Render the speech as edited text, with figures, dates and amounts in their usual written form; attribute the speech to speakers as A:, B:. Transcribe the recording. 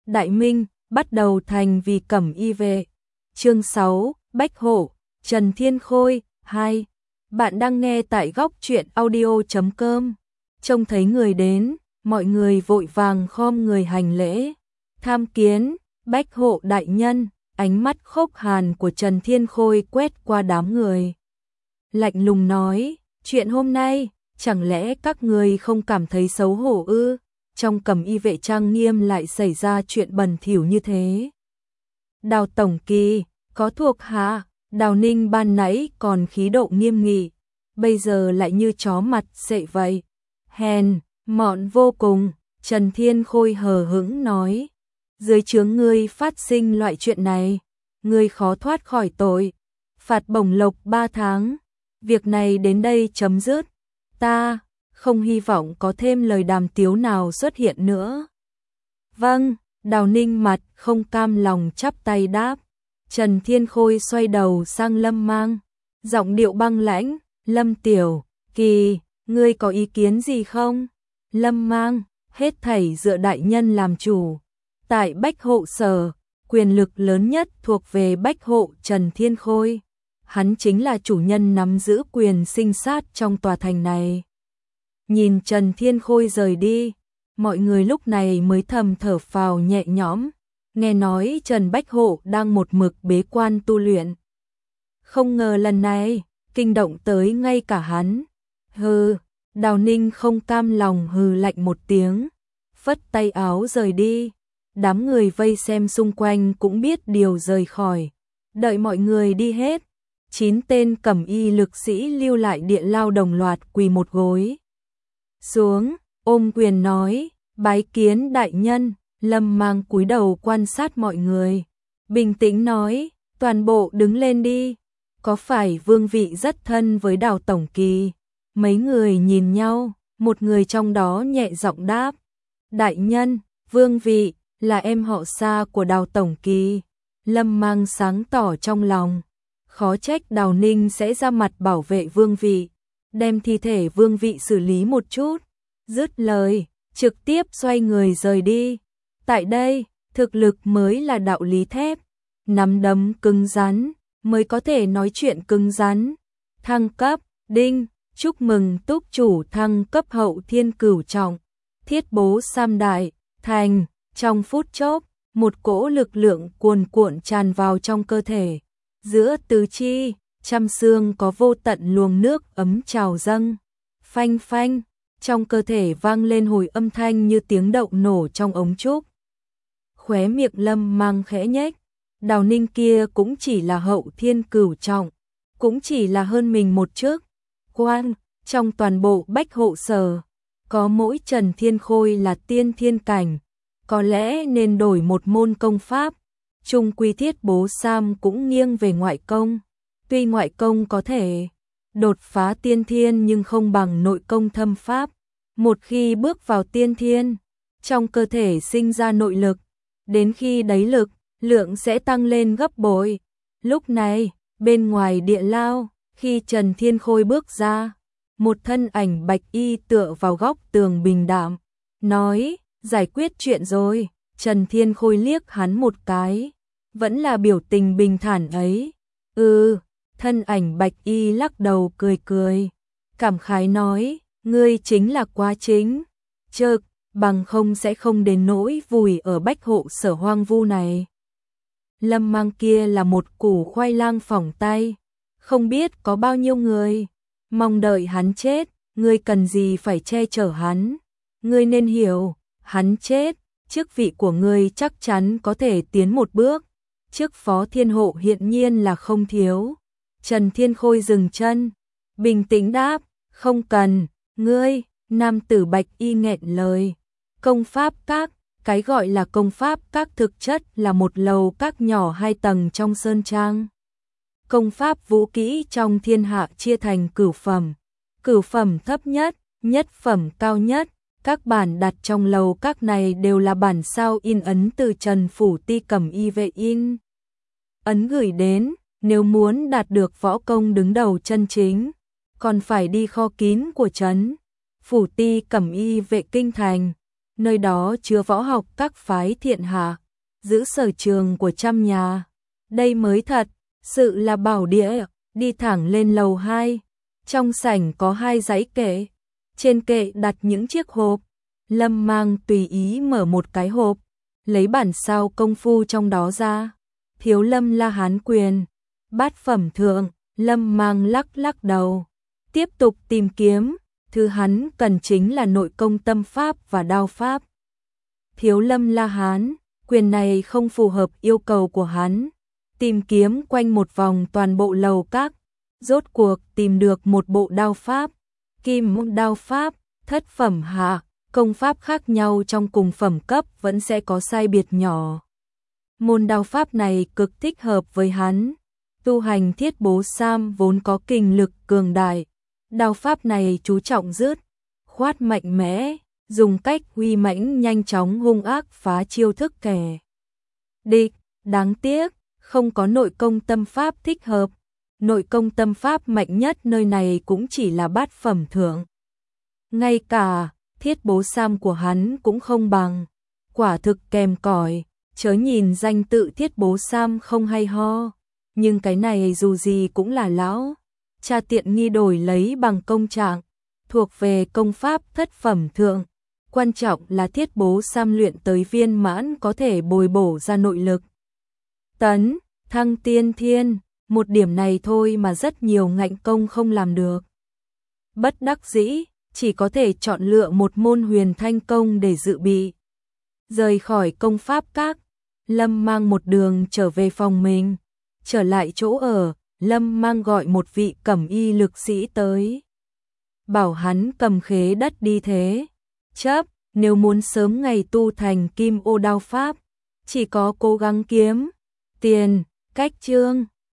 A: Đại Minh, bắt đầu thành vì cẩm y vệ. Chương 6, Bách Hộ, Trần Thiên Khôi, 2. Bạn đang nghe tại góc truyện audio.com. Trông thấy người đến, mọi người vội vàng khom người hành lễ. Tham kiến, Bách Hộ đại nhân, ánh mắt khốc hàn của Trần Thiên Khôi quét qua đám người. Lạnh lùng nói, chuyện hôm nay, chẳng lẽ các người không cảm thấy xấu hổ ư? Trong cẩm y vệ trang nghiêm lại xảy ra chuyện bẩn thỉu như thế. Đào Tổng Kỳ, có thuộc hạ, Đào Ninh ban nãy còn khí độ nghiêm nghị, bây giờ lại như chó mặt sệ vậy. Hèn, mọn vô cùng, Trần Thiên Khôi hờ hững nói. Dưới trướng ngươi phát sinh loại chuyện này, ngươi khó thoát khỏi tội. Phạt bổng lộc 3 tháng, việc này đến đây chấm dứt. Ta không hy vọng có thêm lời đàm tiếu nào xuất hiện nữa. Vâng, Đào Ninh mặt không cam lòng chắp tay đáp. Trần Thiên Khôi xoay đầu sang Lâm Mang, giọng điệu băng lãnh, Lâm Tiểu Kỳ, ngươi có ý kiến gì không? Lâm Mang, hết thảy dựa đại nhân làm chủ. Tại Bách Hộ sở, quyền lực lớn nhất thuộc về Bách Hộ Trần Thiên Khôi. Hắn chính là chủ nhân nắm giữ quyền sinh sát trong tòa thành này. Nhìn Trần Thiên Khôi rời đi, mọi người lúc này mới thầm thở phào nhẹ nhõm, nghe nói Trần Bách Hộ đang một mực bế quan tu luyện. Không ngờ lần này, kinh động tới ngay cả hắn. Hừ, Đào Ninh không cam lòng hừ lạnh một tiếng, phất tay áo rời đi. Đám người vây xem xung quanh cũng biết điều rời khỏi. Đợi mọi người đi hết, 9 tên cẩm y lực sĩ lưu lại địa lao đồng loạt quỳ một gối xuống, ôm quyền nói, bái kiến đại nhân. Lâm Mang cúi đầu quan sát mọi người, bình tĩnh nói, toàn bộ đứng lên đi. Có phải vương vị rất thân với Đào Tổng Kỳ? Mấy người nhìn nhau, một người trong đó nhẹ giọng đáp, đại nhân, vương vị là em họ xa của Đào Tổng Kỳ. Lâm Mang sáng tỏ trong lòng, khó trách Đào Ninh sẽ ra mặt bảo vệ vương vị, đem thi thể vương vị xử lý một chút. Dứt lời, trực tiếp xoay người rời đi. Tại đây, thực lực mới là đạo lý thép, nắm đấm cứng rắn mới có thể nói chuyện cứng rắn. Thăng cấp, đinh, chúc mừng túc chủ thăng cấp hậu thiên cửu trọng, thiết bố Sam Đại, thành. Trong phút chốc, một cỗ lực lượng cuồn cuộn tràn vào trong cơ thể. Giữa tứ chi, trăm xương có vô tận luồng nước ấm trào dâng. Phanh phanh, trong cơ thể vang lên hồi âm thanh như tiếng động nổ trong ống trúc. Khóe miệng Lâm Mang khẽ nhếch, Đào Ninh kia cũng chỉ là hậu thiên cửu trọng, cũng chỉ là hơn mình một chức. Quan, trong toàn bộ Bách Hộ sở, có mỗi Trần Thiên Khôi là tiên thiên cảnh. Có lẽ nên đổi một môn công pháp. Trung quy thiết bố Sam cũng nghiêng về ngoại công. Tuy ngoại công có thể đột phá tiên thiên nhưng không bằng nội công thâm pháp. Một khi bước vào tiên thiên, trong cơ thể sinh ra nội lực, đến khi đấy lực, lượng sẽ tăng lên gấp bội. Lúc này, bên ngoài địa lao, khi Trần Thiên Khôi bước ra, một thân ảnh bạch y tựa vào góc tường bình đạm, nói, giải quyết chuyện rồi. Trần Thiên Khôi liếc hắn một cái, vẫn là biểu tình bình thản ấy. Thân ảnh bạch y lắc đầu cười cười, cảm khái nói, ngươi chính là quá chính, chợt, bằng không sẽ không đến nỗi vùi ở Bách Hộ sở hoang vu này. Lâm Mang kia là một củ khoai lang phỏng tay, không biết có bao nhiêu người mong đợi hắn chết, ngươi cần gì phải che chở hắn? Ngươi nên hiểu, hắn chết, chức vị của ngươi chắc chắn có thể tiến một bước, chức phó thiên hộ hiển nhiên là không thiếu. Trần Thiên Khôi dừng chân, bình tĩnh đáp, không cần, ngươi. Nam tử bạch y nghẹn lời, công pháp các, cái gọi là công pháp các thực chất là một lầu các nhỏ 2 tầng trong sơn trang. Công pháp vũ kỹ trong thiên hạ chia thành cửu phẩm thấp nhất, nhất phẩm cao nhất. Các bản đặt trong lầu các này đều là bản sao in ấn từ Trần Phủ Ti cẩm y vệ in ấn gửi đến. Nếu muốn đạt được võ công đứng đầu chân chính, còn phải đi kho kín của Trấn Phủ Ti cẩm y vệ kinh thành. nơi đó chứa võ học các phái thiện hạ, giữ sở trường của trăm nhà. Đây mới thật, sự là bảo địa, đi thẳng lên lầu 2. Trong sảnh có 2 dãy kệ, trên kệ đặt những chiếc hộp. Lâm Mang tùy ý mở một cái hộp, lấy bản sao công phu trong đó ra. Thiếu Lâm La Hán Quyền, bát phẩm thượng. Lâm Mang lắc lắc đầu, tiếp tục tìm kiếm, thứ hắn cần chính là nội công tâm pháp và đao pháp. Thiếu Lâm La Hán Quyền này không phù hợp yêu cầu của hắn. Tìm kiếm quanh một vòng toàn bộ lầu các, rốt cuộc tìm được một bộ đao pháp. Kim môn đao pháp, thất phẩm hạ, công pháp khác nhau trong cùng phẩm cấp vẫn sẽ có sai biệt nhỏ. Môn đao pháp này cực thích hợp với hắn. Tu hành Thiết Bố Sam vốn có kình lực cường đại. Đao pháp này chú trọng dứt khoát mạnh mẽ, dùng cách uy mãnh nhanh chóng hung ác phá chiêu thức kẻ địch. Đáng tiếc, không có nội công tâm pháp thích hợp. Nội công tâm pháp mạnh nhất nơi này cũng chỉ là bát phẩm thượng. Ngay cả Thiết Bố Sam của hắn cũng không bằng. Quả thực kém cỏi, chớ nhìn danh tự Thiết Bố Sam không hay ho. Nhưng cái này dù gì cũng là lão cha tiện nghi đổi lấy bằng công trạng, thuộc về công pháp thất phẩm thượng. Quan trọng là Thiết Bố Sam luyện tới viên mãn có thể bồi bổ ra nội lực. Tấn thăng tiên thiên, một điểm này thôi mà rất nhiều ngạnh công không làm được. Bất đắc dĩ, chỉ có thể chọn lựa một môn huyền thanh công để dự bị. Rời khỏi công pháp các, Lâm Mang một đường trở về phòng mình. Trở lại chỗ ở, Lâm Mang gọi một vị cẩm y lực sĩ tới. Bảo hắn cầm khế đất đi thế chấp, nếu muốn sớm ngày tu thành kim ô đao pháp, chỉ có cố gắng kiếm tiền, cách chương.